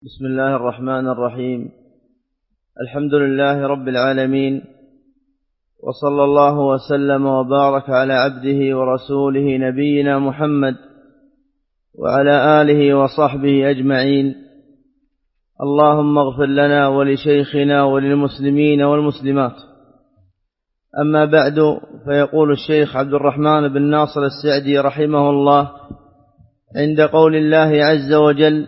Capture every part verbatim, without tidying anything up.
بسم الله الرحمن الرحيم. الحمد لله رب العالمين، وصلى الله وسلم وبارك على عبده ورسوله نبينا محمد وعلى آله وصحبه أجمعين. اللهم اغفر لنا ولشيخنا وللمسلمين والمسلمات. أما بعد، فيقول الشيخ عبد الرحمن بن ناصر السعدي رحمه الله عند قول الله عز وجل: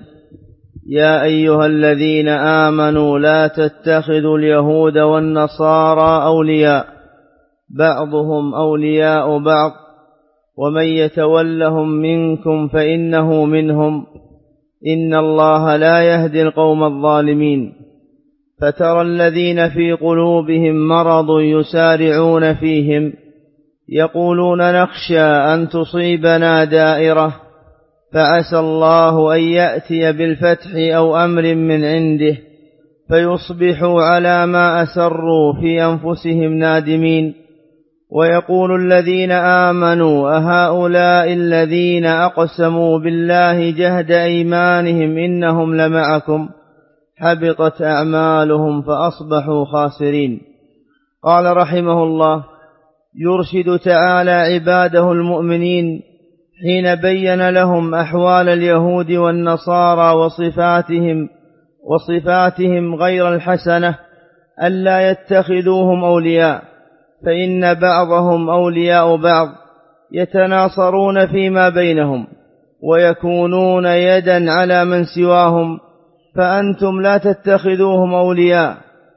يا أيها الذين آمنوا لا تتخذوا اليهود والنصارى أولياء بعضهم أولياء بعض ومن يتولهم منكم فإنه منهم إن الله لا يهدي القوم الظالمين. فترى الذين في قلوبهم مرض يسارعون فيهم يقولون نخشى أن تصيبنا دائرة فعسى الله أن يأتي بالفتح أو أمر من عنده فيصبحوا على ما أسروا في أنفسهم نادمين. ويقول الذين آمنوا أهؤلاء الذين أقسموا بالله جهد أيمانهم إنهم لمعكم حبطت أعمالهم فأصبحوا خاسرين. قال رحمه الله: يرشد تعالى عباده المؤمنين حين بين لهم أحوال اليهود والنصارى وصفاتهم وصفاتهم غير الحسنة ألا يتخذوهم أولياء، فإن بعضهم أولياء بعض يتناصرون فيما بينهم ويكونون يدا على من سواهم، فأنتم لا تتخذوهم أولياء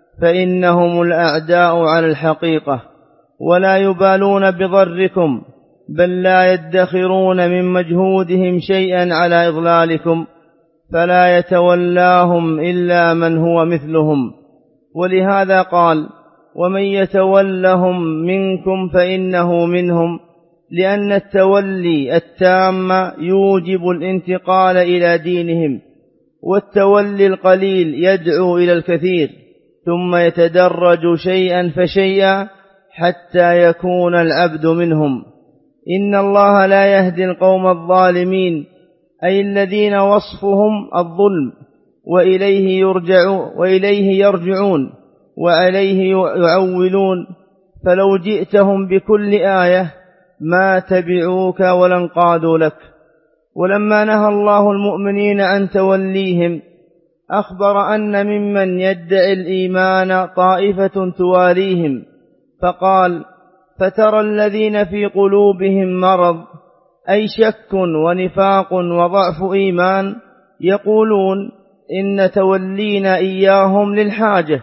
فإنهم الأعداء على الحقيقة ولا يبالون بضركم، بل لا يدخرون من مجهودهم شيئا على إضلالكم، فلا يتولاهم إلا من هو مثلهم. ولهذا قال: ومن يتولهم منكم فإنه منهم، لأن التولي التام يوجب الانتقال إلى دينهم، والتولي القليل يدعو إلى الكثير، ثم يتدرج شيئا فشيئا حتى يكون العبد منهم. إن الله لا يهدي القوم الظالمين، أي الذين وصفهم الظلم، وإليه يرجعون, وإليه يرجعون وعليه يعولون، فلو جئتهم بكل آية ما تبعوك ولانقادوا لك. ولما نهى الله المؤمنين عن توليهم أخبر أن ممن يدعي الإيمان طائفة تواليهم، فقال: فترى الذين في قلوبهم مرض، أي شك ونفاق وضعف إيمان، يقولون إن تولينا إياهم للحاجة،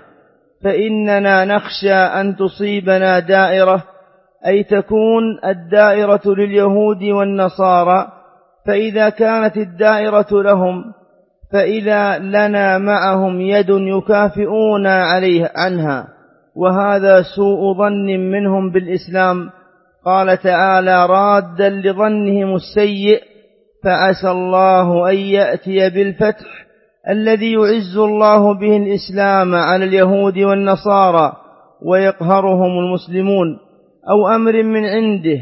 فإننا نخشى أن تصيبنا دائرة، أي تكون الدائرة لليهود والنصارى، فإذا كانت الدائرة لهم فإذا لنا معهم يد يكافئون عليه عنها، وهذا سوء ظن منهم بالإسلام. قال تعالى رادا لظنهم السيء: فعسى الله أن يأتي بالفتح الذي يعز الله به الإسلام على اليهود والنصارى ويقهرهم المسلمون، أو أمر من عنده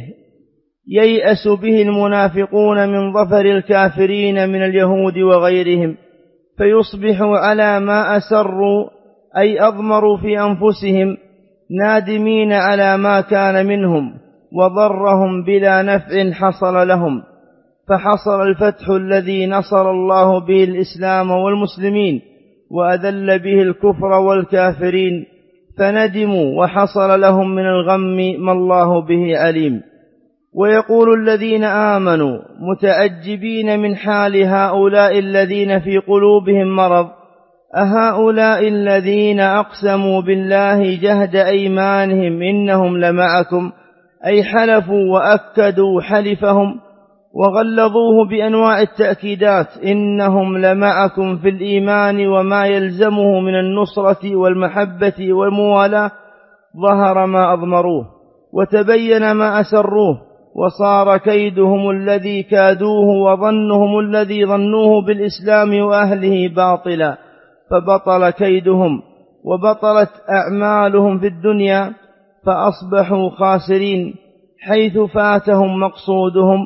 ييأس به المنافقون من ظفر الكافرين من اليهود وغيرهم، فيصبحوا على ما أسروا أي أضمروا في أنفسهم نادمين على ما كان منهم وضرهم بلا نفع حصل لهم. فحصل الفتح الذي نصر الله به الإسلام والمسلمين وأذل به الكفر والكافرين، فندموا وحصل لهم من الغم ما الله به عليم. ويقول الذين آمنوا متعجبين من حال هؤلاء الذين في قلوبهم مرض: أهؤلاء الذين أقسموا بالله جهد أيمانهم إنهم لمعكم، أي حلفوا وأكدوا حلفهم وغلظوه بأنواع التأكيدات: إنهم لمعكم في الإيمان وما يلزمه من النصرة والمحبة والموالاة، ظهر ما أضمروه وتبين ما أسروه، وصار كيدهم الذي كادوه وظنهم الذي ظنوه بالإسلام وأهله باطلا، فبطل كيدهم وبطلت أعمالهم في الدنيا، فأصبحوا خاسرين حيث فاتهم مقصودهم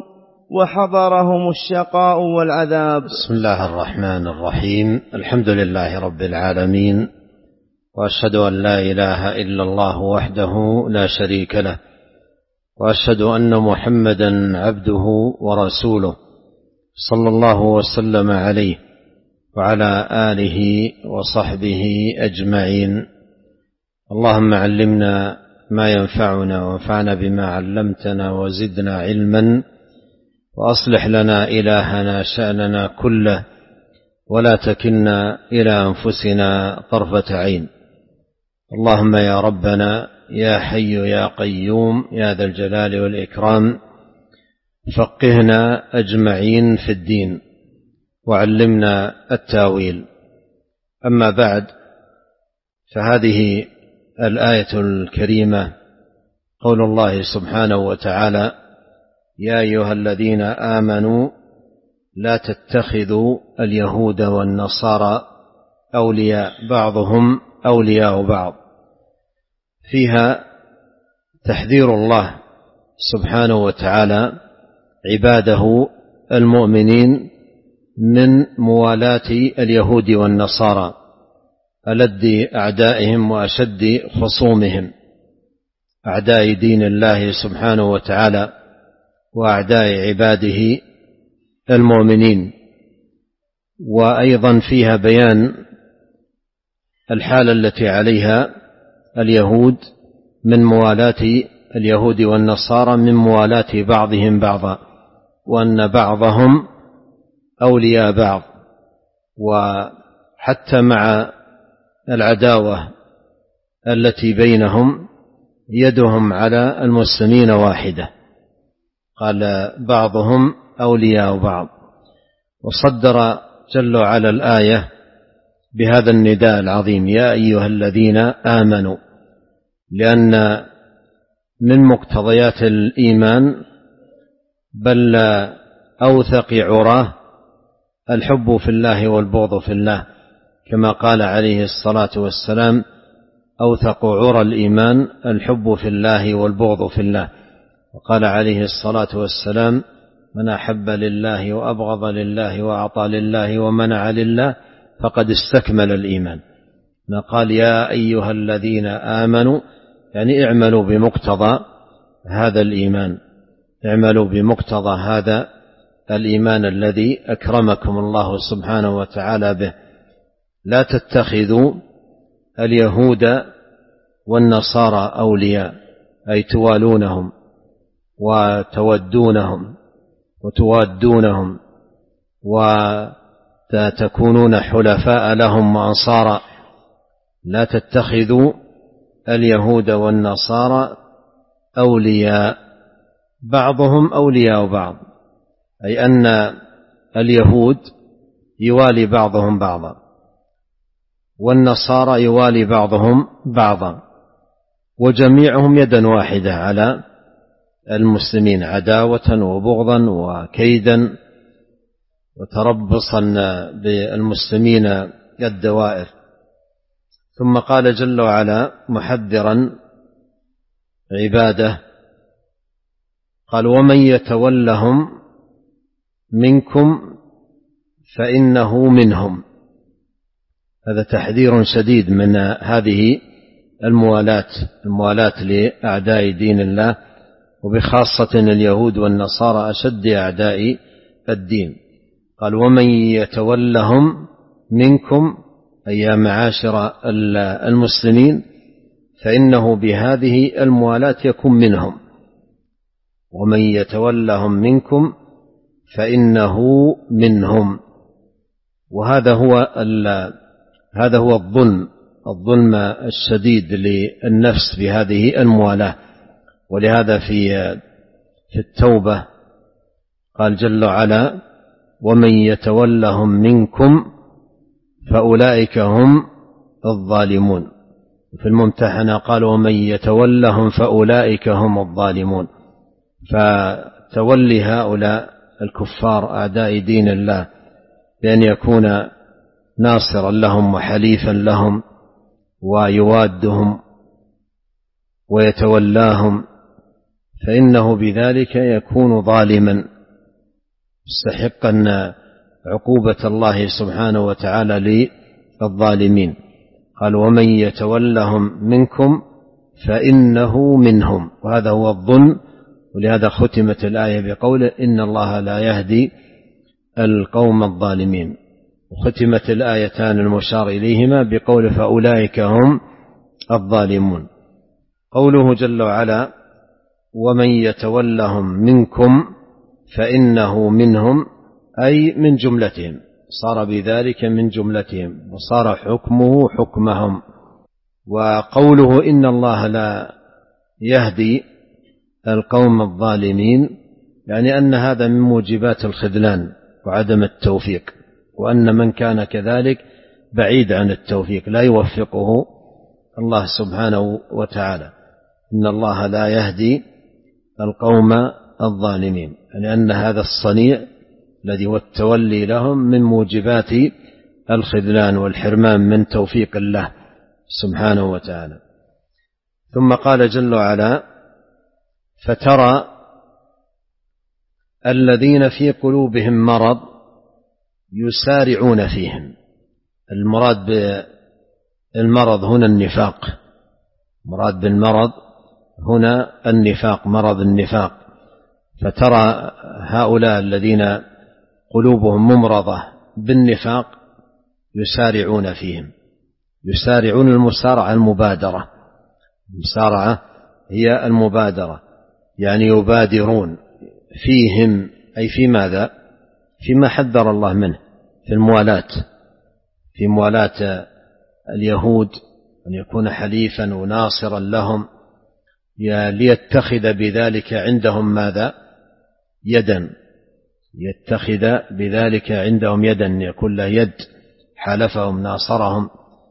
وحضرهم الشقاء والعذاب. بسم الله الرحمن الرحيم. الحمد لله رب العالمين، وأشهد أن لا إله إلا الله وحده لا شريك له، وأشهد أن محمدا عبده ورسوله صلى الله وسلم عليه وعلى آله وصحبه أجمعين. اللهم علمنا ما ينفعنا وانفعنا بما علمتنا وزدنا علما، وأصلح لنا إلهنا شأننا كله، ولا تكلنا إلى أنفسنا طرفة عين. اللهم يا ربنا يا حي يا قيوم يا ذا الجلال والإكرام، فقهنا أجمعين في الدين وعلمنا التاويل. أما بعد، فهذه الآية الكريمة قول الله سبحانه وتعالى: يا أيها الذين آمنوا لا تتخذوا اليهود والنصارى أولياء بعضهم أولياء بعض. فيها تحذير الله سبحانه وتعالى عباده المؤمنين من موالاة اليهود والنصارى ألد أعدائهم وأشد خصومهم، أعداء دين الله سبحانه وتعالى وأعداء عباده المؤمنين. وأيضا فيها بيان الحالة التي عليها اليهود من موالاة اليهود والنصارى، من موالاة بعضهم بعضا، وأن بعضهم أولياء بعض، وحتى مع العداوة التي بينهم يدهم على المسلمين واحدة. قال بعضهم أولياء بعض. وصدر جل وعلا الآية بهذا النداء العظيم: يا أيها الذين آمنوا، لأن من مقتضيات الإيمان بل أوثق عراه الحب في الله والبغض في الله، كما قال عليه الصلاة والسلام: أوثق عرى الإيمان الحب في الله والبغض في الله. وقال عليه الصلاة والسلام: من أحب لله وأبغض لله وأعطى لله ومنع لله فقد استكمل الإيمان. قال: يا أيها الذين آمنوا، يعني اعملوا بمقتضى هذا الإيمان، اعملوا بمقتضى هذا الإيمان الذي أكرمكم الله سبحانه وتعالى به. لا تتخذوا اليهود والنصارى أولياء، أي توالونهم وتودونهم وتوادونهم وتكونون حلفاء لهم وأنصارا. لا تتخذوا اليهود والنصارى أولياء بعضهم أولياء بعض، أي أن اليهود يوالي بعضهم بعضا، والنصارى يوالي بعضهم بعضا، وجميعهم يدا واحدة على المسلمين، عداوة وبغضا وكيدا وتربصا بالمسلمين الدوائر. ثم قال جل وعلا محذرا عباده، قال: ومن يتولهم منكم فإنه منهم. هذا تحذير شديد من هذه الموالاة، الموالاة لأعداء دين الله، وبخاصة اليهود والنصارى أشد أعداء الدين. قال: ومن يتولهم منكم، أي يا معاشر المسلمين، فإنه بهذه الموالاة يكون منهم. ومن يتولهم منكم فإنه منهم. وهذا هو هذا هو الظلم الظلم الشديد للنفس بهذه الموالاة. ولهذا في في التوبة قال جل وعلا: ومن يتولهم منكم فأولئك هم الظالمون. في الممتحنة قال: ومن يتولهم فأولئك هم الظالمون. فتولي هؤلاء الكفار أعداء دين الله بأن يكون ناصرا لهم وحليفا لهم ويوادهم ويتولاهم، فإنه بذلك يكون ظالما مستحقا عقوبة الله سبحانه وتعالى للظالمين. قال ومن يتولهم منكم فإنه منهم، وهذا هو الظن، ولهذا ختمت الآية بقوله إن الله لا يهدي القوم الظالمين، وختمت الآيتان المشار إليهما بقوله فأولئك هم الظالمون. قوله جل وعلا ومن يتولهم منكم فإنه منهم، أي من جملتهم، صار بذلك من جملتهم وصار حكمه حكمهم. وقوله إن الله لا يهدي القوم الظالمين يعني أن هذا من موجبات الخذلان وعدم التوفيق، وأن من كان كذلك بعيد عن التوفيق لا يوفقه الله سبحانه وتعالى. إن الله لا يهدي القوم الظالمين، لأن هذا الصنيع الذي هو التولي لهم من موجبات الخذلان والحرمان من توفيق الله سبحانه وتعالى. ثم قال جل وعلا فترى الذين في قلوبهم مرض يسارعون فيهم. المراد بالمرض هنا النفاق، مراد بالمرض هنا النفاق، مرض النفاق. فترى هؤلاء الذين قلوبهم ممرضة بالنفاق يسارعون فيهم. يسارعون، المسارعة المبادرة، المسارعة هي المبادرة، يعني يبادرون فيهم، أي في ماذا؟ فيما حذر الله منه، في الموالاة، في موالاة اليهود، أن يكون حليفا وناصرا لهم، ليتخذ بذلك عندهم ماذا؟ يدا، يتخذ بذلك عندهم يدا، يكون له يد، حالفهم ناصرهم.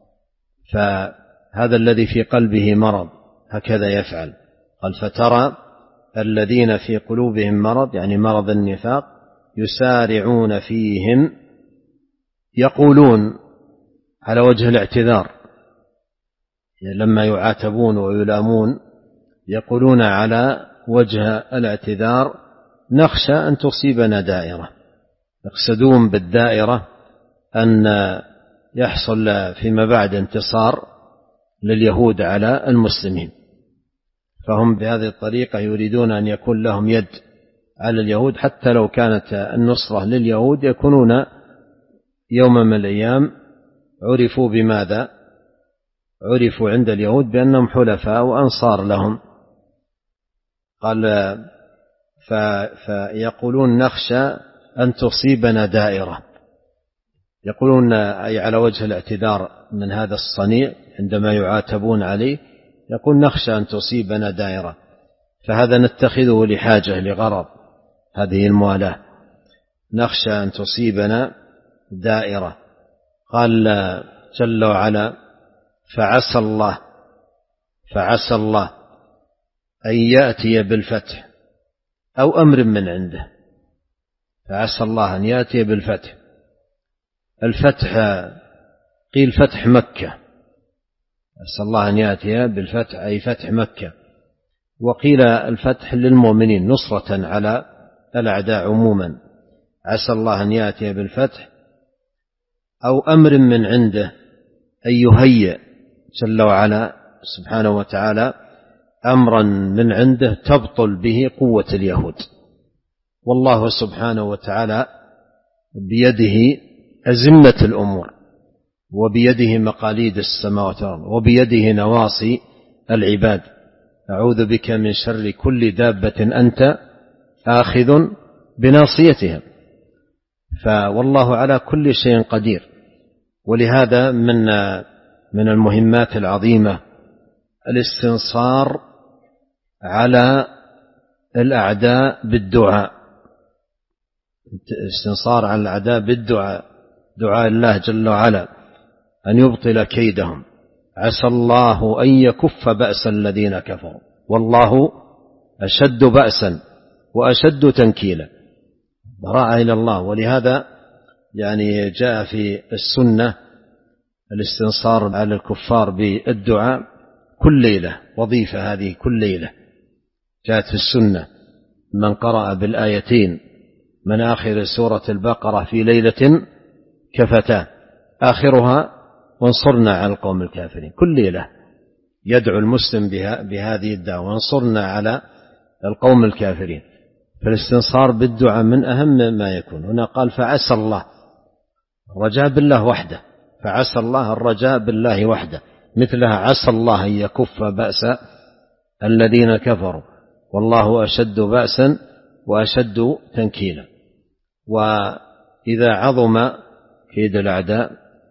فهذا الذي في قلبه مرض هكذا يفعل. قال فترى الذين في قلوبهم مرض، يعني مرض النفاق، يسارعون فيهم، يقولون على وجه الاعتذار، لما يعاتبون ويلامون يقولون على وجه الاعتذار نخشى أن تصيبنا دائرة، يقصدون بالدائرة أن يحصل فيما بعد انتصار لليهود على المسلمين، فهم بهذه الطريقة يريدون أن يكون لهم يد على اليهود، حتى لو كانت النصرة لليهود يكونون يوم من الأيام عرفوا بماذا؟ عرفوا عند اليهود بأنهم حلفاء وأنصار لهم. قال فيقولون نخشى أن تصيبنا دائرة، يقولون أي على وجه الاعتذار من هذا الصنيع عندما يعاتبون عليه، يقول نخشى أن تصيبنا دائرة، فهذا نتخذه لحاجة لغرض هذه الموالاة، نخشى أن تصيبنا دائرة. قال جل وعلا فعسى الله، فعسى الله أن يأتي بالفتح أو أمر من عنده. فعسى الله أن يأتي بالفتح. الفتح قيل فتح مكة، عسى الله أن يأتي بالفتح أي فتح مكة، وقيل الفتح للمؤمنين نصرة على الأعداء عموما. عسى الله أن يأتي بالفتح أو أمر من عنده، أن يهيئ جل وعلا سبحانه وتعالى أمرا من عنده تبطل به قوة اليهود، والله سبحانه وتعالى بيده أزمة الأمور، وبيده مقاليد السماوات والأرض، وبيده نواصي العباد. أعوذ بك من شر كل دابة أنت آخذ بناصيتها، فوالله على كل شيء قدير. ولهذا من من المهمات العظيمة الاستنصار على الأعداء بالدعاء، الاستنصار على الأعداء بالدعاء، دعاء الله جل وعلا أن يبطل كيدهم. عسى الله أن يكف بأس الذين كفروا والله أشد بأسا وأشد تنكيلا، براءة إلى الله. ولهذا يعني جاء في السنة الاستنصار على الكفار بالدعاء كل ليلة، وظيفة هذه كل ليلة جاءت في السنة، من قرأ بالآيتين من آخر سورة البقرة في ليلة كفتاه، آخرها وانصرنا على القوم الكافرين. كل ليلة يدعو المسلم بها بهذه الدعوة، وانصرنا على القوم الكافرين. فالاستنصار بالدعاء من أهم ما يكون. هنا قال فعسى الله، الرجاء بالله وحده، فعسى الله الرجاء بالله وحده، مثلها عسى الله أن يكف بأس الذين كفروا والله أشد بأسا وأشد تنكيلا. وإذا عظم كيد الأعداء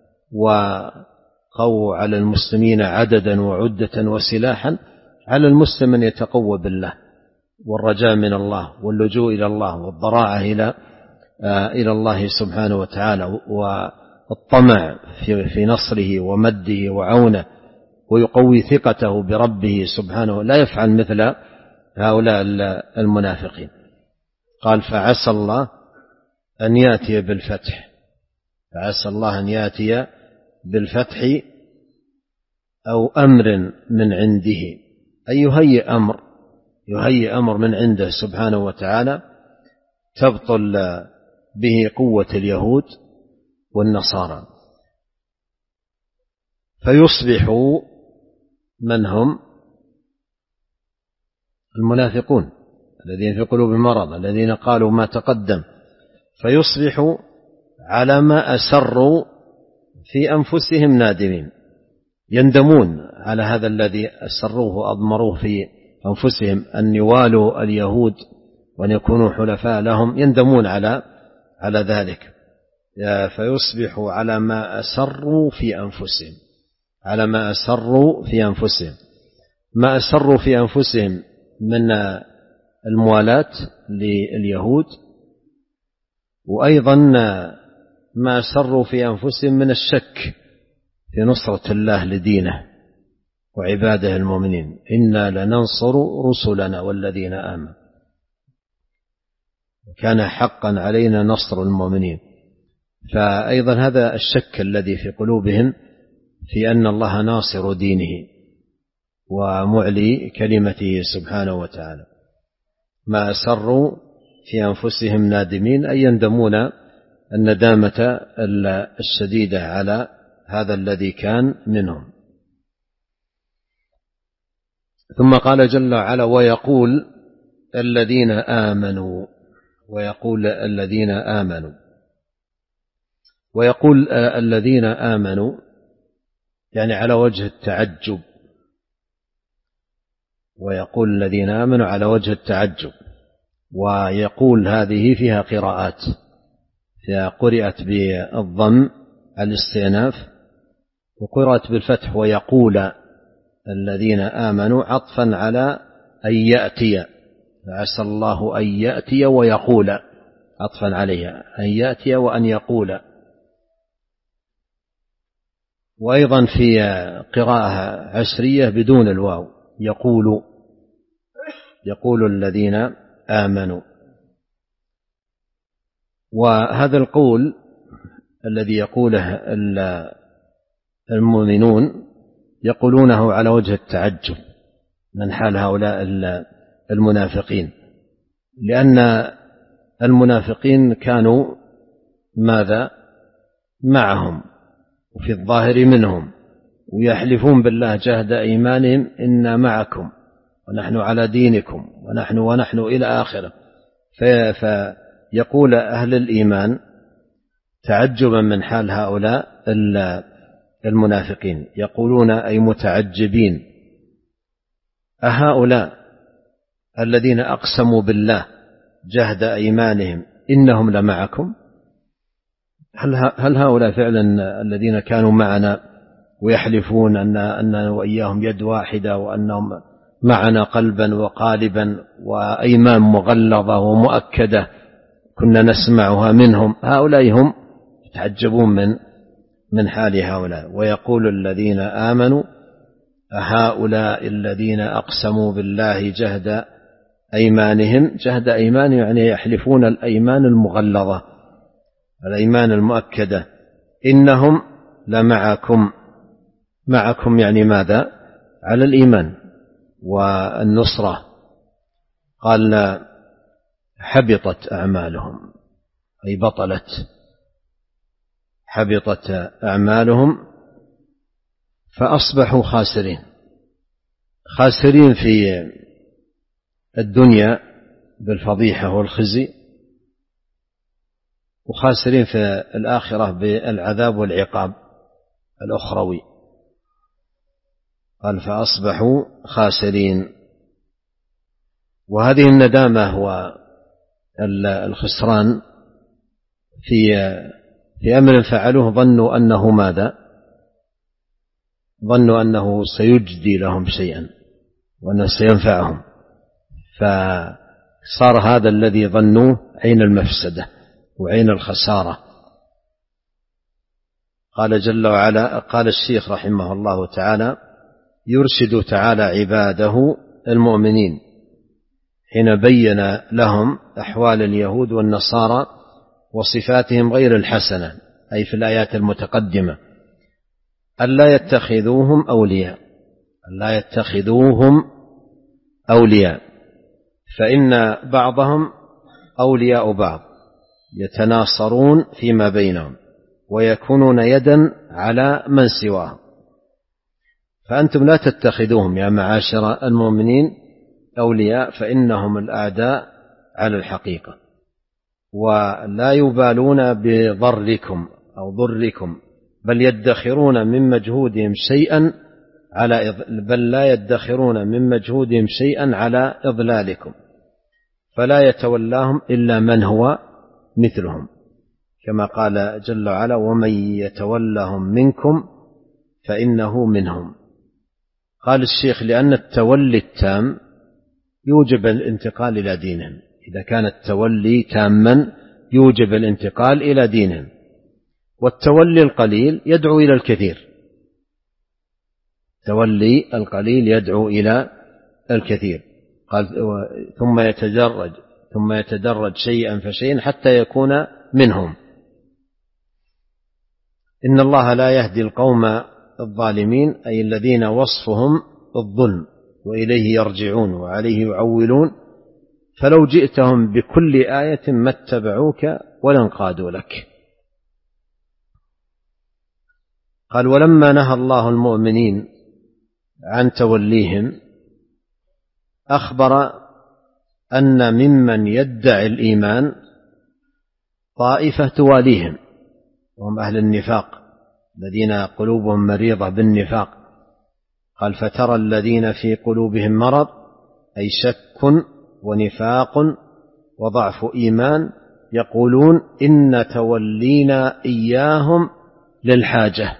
وقووا على المسلمين عددا وعدة وسلاحا، على المسلم أن يتقوى بالله والرجاء من الله واللجوء إلى الله والضراعة إلى إلى الله سبحانه وتعالى، والطمع في نصره ومده وعونه، ويقوي ثقته بربه سبحانه، لا يفعل مثل هؤلاء المنافقين. قال فعسى الله أن يأتي بالفتح، فعسى الله أن يأتي بالفتح أو أمر من عنده، أي يهيئ أمر يهيئ أمر من عنده سبحانه وتعالى تبطل به قوة اليهود والنصارى، فيصبحوا من هم؟ المنافقون الذين في قلوبهم مرض، الذين قالوا ما تقدم، فيصبحوا على ما أسروا في أنفسهم نادمين، يندمون على هذا الذي أسروه وأضمروه في أنفسهم، أن يوالوا اليهود وأن يكونوا حلفاء لهم، يندمون على على ذلك. فيصبحوا على ما أسروا في أنفسهم، على ما أسروا في أنفسهم ما أسروا في أنفسهم من الموالاة لليهود، وأيضا ما أسروا في أنفسهم من الشك في نصرة الله لدينه وعباده المؤمنين، إنا لننصر رسلنا والذين آمنوا، كان حقا علينا نصر المؤمنين. فأيضا هذا الشك الذي في قلوبهم في أن الله ناصر دينه ومعلي كلمته سبحانه وتعالى، ما أسروا في أنفسهم نادمين، أي يندمون الندامة الشديدة على هذا الذي كان منهم. ثم قال جل وعلا ويقول الذين آمنوا، ويقول الذين آمنوا ويقول الذين آمنوا يعني على وجه التعجب، ويقول الذين آمنوا على وجه التعجب. ويقول هذه فيها قراءات، فيها قرأت بالضم الاستئناف، وقرأت بالفتح ويقول الذين آمنوا عطفا على أن يأتي، عسى الله أن يأتي ويقول، عطفا عليها أن يأتي وأن يقول. وأيضا في قراءة عشرية بدون الواو، يقول يقول الذين آمنوا. وهذا القول الذي يقوله المؤمنون يقولونه على وجه التعجب من حال هؤلاء المنافقين، لأن المنافقين كانوا ماذا معهم وفي الظاهر منهم، ويحلفون بالله جهد أيمانهم إنا معكم ونحن على دينكم ونحن ونحن إلى آخره. فيقول أهل الإيمان تعجبا من حال هؤلاء المنافقين، يقولون أي متعجبين أهؤلاء الذين أقسموا بالله جهد أيمانهم إنهم لمعكم، هل هؤلاء فعلا الذين كانوا معنا ويحلفون أن أننا وإياهم يد واحدة وأنهم معنا قلبا وقالبا وأيمان مغلظة ومؤكدة كنا نسمعها منهم، هؤلاء هم يتعجبون من من حال هؤلاء. ويقول الذين آمنوا هؤلاء الذين أقسموا بالله جهد أيمانهم، جهد أيمانهم يعني يحلفون الأيمان المغلظة الأيمان المؤكدة، إنهم لمعكم، معكم يعني ماذا؟ على الإيمان والنصرة. قال حبطت أعمالهم، أي بطلت، حبطت أعمالهم فأصبحوا خاسرين، خاسرين في الدنيا بالفضيحة والخزي، وخاسرين في الآخرة بالعذاب والعقاب الأخروي. قال فأصبحوا خاسرين. وهذه الندامة والخسران في في أمر فعلوه ظنوا أنه ماذا؟ ظنوا أنه سيجدي لهم شيئا وأنه سينفعهم، فصار هذا الذي ظنوه عين المفسدة وعين الخسارة. قال جل وعلا، قال الشيخ رحمه الله تعالى: يرشد تعالى عباده المؤمنين حين بين لهم أحوال اليهود والنصارى وصفاتهم غير الحسنة، أي في الآيات المتقدمة، ألا يتخذوهم أولياء، ألا يتخذوهم أولياء، فإن بعضهم أولياء بعض يتناصرون فيما بينهم ويكونون يدا على من سواهم. فأنتم لا تتخذوهم يا معاشر المؤمنين أولياء، فإنهم الأعداء على الحقيقة، ولا يبالون بضركم أو ضركم، بل يدخرون من مجهودهم شيئا على بل لا يدخرون من مجهودهم شيئا على إضلالكم، فلا يتولاهم إلا من هو مثلهم، كما قال جل وعلا: ومن يتولهم منكم فإنه منهم. قال الشيخ: لأن التولي التام يوجب الانتقال إلى دينهم، إذا كان التولي تاما يوجب الانتقال إلى دينهم، والتولي القليل يدعو إلى الكثير، تولي القليل يدعو إلى الكثير. قال: ثم يتدرج ثم يتدرج شيئا فشيئا حتى يكون منهم. إن الله لا يهدي القوم الظالمين، أي الذين وصفهم الظلم وإليه يرجعون وعليه يعولون، فلو جئتهم بكل آية ما اتبعوك ولانقادوا لك. قال: ولما نهى الله المؤمنين عن توليهم أخبر أن ممن يدعي الإيمان طائفة تواليهم، وهم أهل النفاق الذين قلوبهم مريضة بالنفاق. قال: فترى الذين في قلوبهم مرض، أي شك ونفاق وضعف إيمان، يقولون إن تولينا إياهم للحاجة،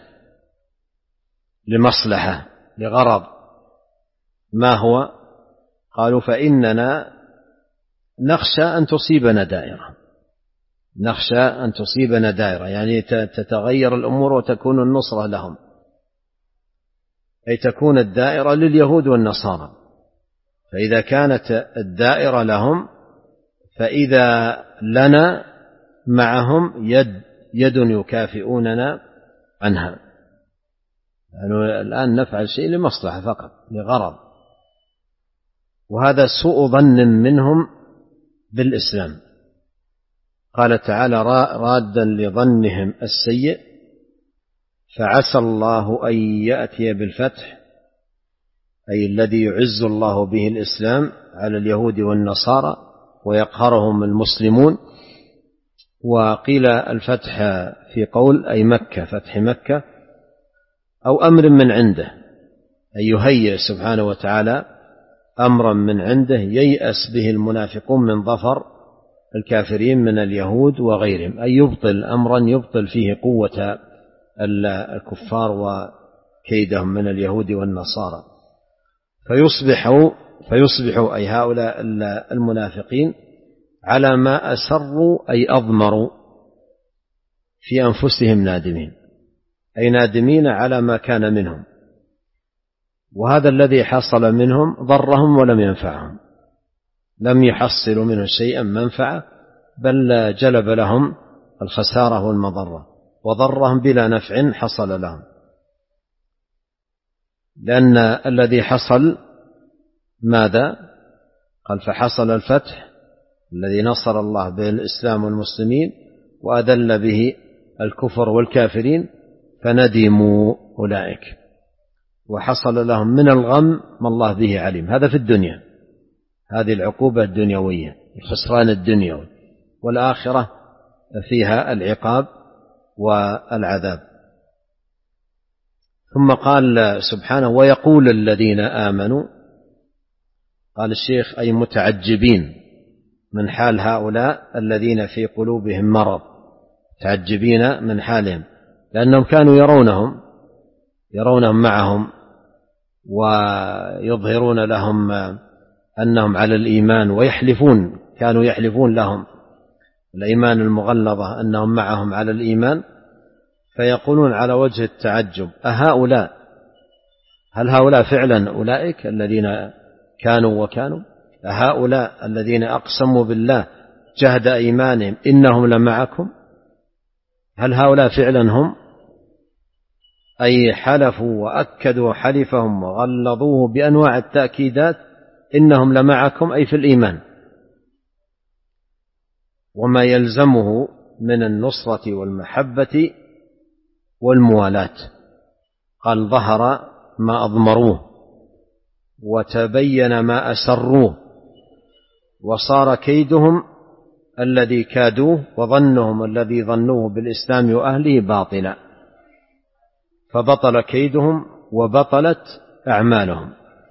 لمصلحة، لغرض. ما هو؟ قالوا: فإننا نخشى أن تصيبنا دائرة، نخشى أن تصيبنا دائرة، يعني تتغير الأمور وتكون النصرة لهم، أي تكون الدائرة لليهود والنصارى. فإذا كانت الدائرة لهم فإذا لنا معهم يد, يد يكافئوننا عنها، يعني الآن نفعل شيء لمصلحة فقط، لغرض. وهذا سوء ظن منهم بالإسلام. قال تعالى رادا لظنهم السيء: فعسى الله أن يأتي بالفتح، أي الذي يعز الله به الإسلام على اليهود والنصارى ويقهرهم المسلمون. وقيل الفتح في قول أي مكة، فتح مكة، أو أمر من عنده، أي يهيئ سبحانه وتعالى أمرا من عنده ييأس به المنافقون من ظفر الكافرين من اليهود وغيرهم، أي يبطل أمرا يبطل فيه قوة الكفار وكيدهم من اليهود والنصارى، فيصبحوا فيصبحوا أي هؤلاء المنافقين على ما أسروا أي أضمروا في أنفسهم نادمين، أي نادمين على ما كان منهم، وهذا الذي حصل منهم ضرهم ولم ينفعهم، لم يحصلوا منه شيئا منفعة، بل جلب لهم الخسارة والمضرة، وضرهم بلا نفع حصل لهم، لأن الذي حصل ماذا؟ قال: فحصل الفتح الذي نصر الله به الإسلام والمسلمين، وأذل به الكفر والكافرين فندموا أولئك وحصل لهم من الغم ما الله به عليم. هذا في الدنيا، هذه العقوبة الدنيوية، الخسران الدنيوي، والآخرة فيها العقاب والعذاب. ثم قال سبحانه ويقول الذين آمنوا، قال الشيخ أي متعجبين من حال هؤلاء الذين في قلوبهم مرض، متعجبين من حالهم، لأنهم كانوا يرونهم يرونهم معهم ويظهرون لهم أنهم على الإيمان ويحلفون، كانوا يحلفون لهم الإيمان المغلظة أنهم معهم على الإيمان، فيقولون على وجه التعجب أهؤلاء، هل هؤلاء فعلا أولئك الذين كانوا وكانوا؟ أهؤلاء الذين أقسموا بالله جهد إيمانهم إنهم لمعكم، هل هؤلاء فعلا هم؟ أي حلفوا وأكدوا حلفهم وغلظوه بأنواع التأكيدات إنهم لمعكم، أي في الإيمان وما يلزمه من النصرة والمحبة والموالاة. قال ظهر ما أضمروه وتبين ما أسروه وصار كيدهم الذي كادوه وظنهم الذي ظنوه بالإسلام وأهله باطلا، فبطل كيدهم وبطلت أعمالهم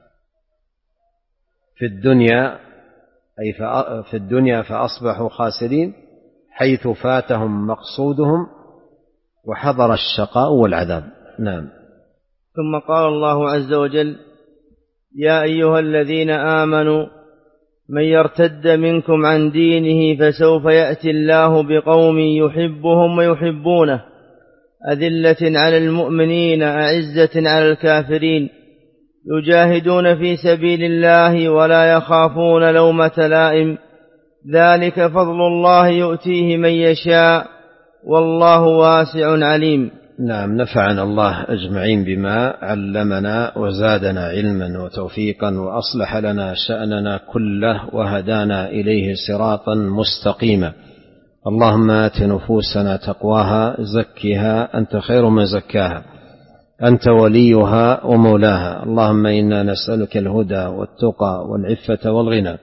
في الدنيا، أي في الدنيا فأصبحوا خاسرين حيث فاتهم مقصودهم وحضر الشقاء والعذاب. نعم. ثم قال الله عز وجل يا أيها الذين آمنوا من يرتد منكم عن دينه فسوف يأتي الله بقوم يحبهم ويحبونه أذلة على المؤمنين أعزة على الكافرين يجاهدون في سبيل الله ولا يخافون لومة لائم ذلك فضل الله يؤتيه من يشاء والله واسع عليم. نعم. نفعنا الله أجمعين بما علمنا وزادنا علما وتوفيقا وأصلح لنا شأننا كله وهدانا إليه صراطا مستقيما. اللهم آت نفوسنا تقواها زكها أنت خير من زكاها أنت وليها ومولاها. اللهم إنا نسألك الهدى والتقى والعفة والغنى.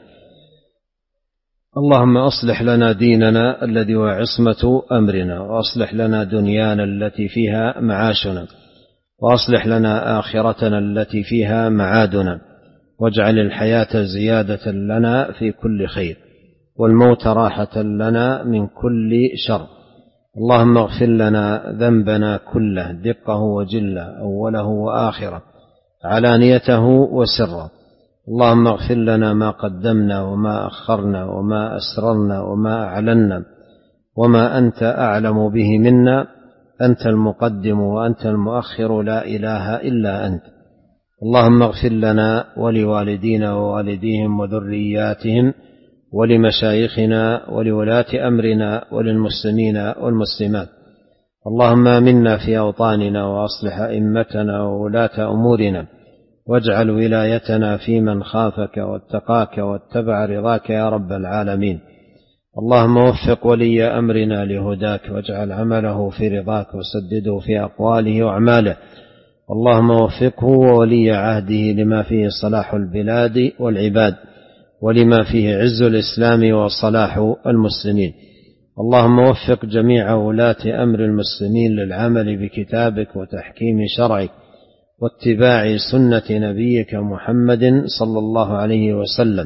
اللهم أصلح لنا ديننا الذي هو عصمة أمرنا، وأصلح لنا دنيانا التي فيها معاشنا، وأصلح لنا آخرتنا التي فيها معادنا، واجعل الحياة زيادة لنا في كل خير والموت راحة لنا من كل شر. اللهم اغفر لنا ذنبنا كله دقه وجله أوله وآخره علانيته وسره. اللهم اغفر لنا ما قدمنا وما أخرنا وما أسررنا وما أعلنا وما أنت أعلم به منا، أنت المقدم وأنت المؤخر لا إله إلا أنت. اللهم اغفر لنا ولوالدينا ووالديهم وذرياتهم ولمشايخنا ولولاة أمرنا وللمسلمين والمسلمات. اللهم آمنا في أوطاننا وأصلح أئمتنا وولاة أمورنا، واجعل ولايتنا في من خافك واتقاك واتبع رضاك يا رب العالمين. اللهم وفق ولي أمرنا لهداك، واجعل عمله في رضاك، وسدده في أقواله وأعماله. اللهم وفقه وولي عهده لما فيه صلاح البلاد والعباد، ولما فيه عز الإسلام وصلاح المسلمين. اللهم وفق جميع ولاة أمر المسلمين للعمل بكتابك وتحكيم شرعك واتباع سنة نبيك محمد صلى الله عليه وسلم.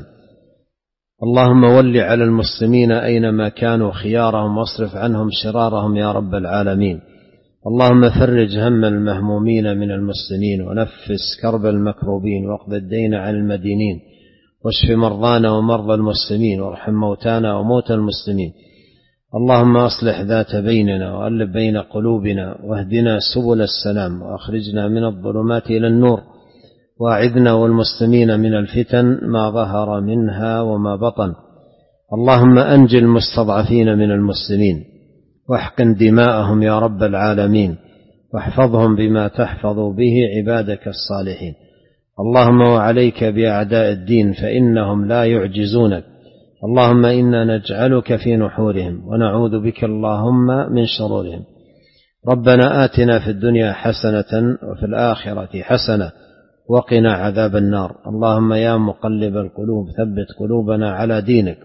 اللهم ول على المسلمين أينما كانوا خيارهم، واصرف عنهم شرارهم يا رب العالمين. اللهم فرج هم المهمومين من المسلمين، ونفس كرب المكروبين، واقض الدين عن المدينين، واشف مرضانا ومرضى المسلمين، وارحم موتانا وموتى المسلمين. اللهم أصلح ذات بيننا وألف بين قلوبنا، واهدنا سبل السلام، وأخرجنا من الظلمات إلى النور، وأعذنا والمسلمين من الفتن ما ظهر منها وما بطن. اللهم أنج المستضعفين من المسلمين، واحقن دماءهم يا رب العالمين، واحفظهم بما تحفظ به عبادك الصالحين. اللهم وعليك بأعداء الدين فإنهم لا يعجزونك. اللهم إنا نجعلك في نحورهم ونعوذ بك اللهم من شرورهم. ربنا آتنا في الدنيا حسنة وفي الآخرة حسنة وقنا عذاب النار. اللهم يا مقلب القلوب ثبت قلوبنا على دينك.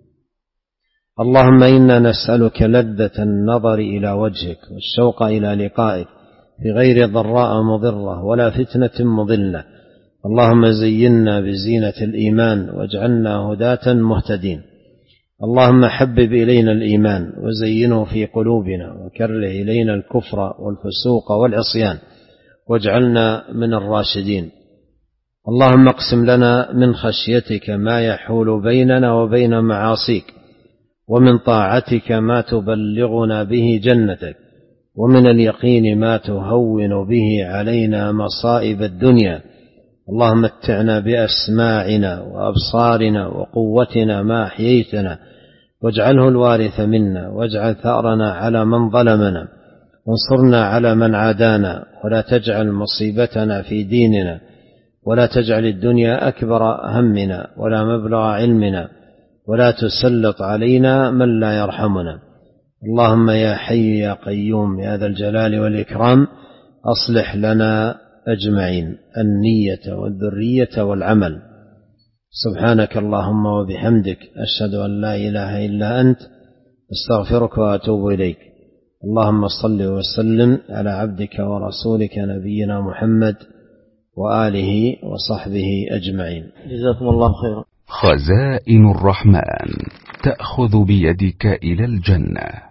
اللهم إنا نسألك لذة النظر إلى وجهك والشوق إلى لقائك في غير ضراء مضرة ولا فتنة مضلة. اللهم زينا بزينة الإيمان واجعلنا هداة مهتدين. اللهم حبب إلينا الإيمان وزينه في قلوبنا وكره إلينا الكفر والفسوق والعصيان واجعلنا من الراشدين. اللهم اقسم لنا من خشيتك ما يحول بيننا وبين معاصيك، ومن طاعتك ما تبلغنا به جنتك، ومن اليقين ما تهون به علينا مصائب الدنيا. اللهم متعنا بأسماعنا وأبصارنا وقوتنا ما أحييتنا واجعله الوارث منا، واجعل ثأرنا على من ظلمنا وانصرنا على من عادانا، ولا تجعل مصيبتنا في ديننا، ولا تجعل الدنيا أكبر همنا ولا مبلغ علمنا، ولا تسلط علينا من لا يرحمنا. اللهم يا حي يا قيوم يا ذا الجلال والإكرام أصلح لنا أجمعين النية والذرية والعمل. سبحانك اللهم وبحمدك أشهد أن لا إله إلا أنت أستغفرك وأتوب إليك. اللهم صل وسلم على عبدك ورسولك نبينا محمد وآله وصحبه أجمعين. جزاكم الله خيرا. خزائن الرحمن تأخذ بيدك إلى الجنة.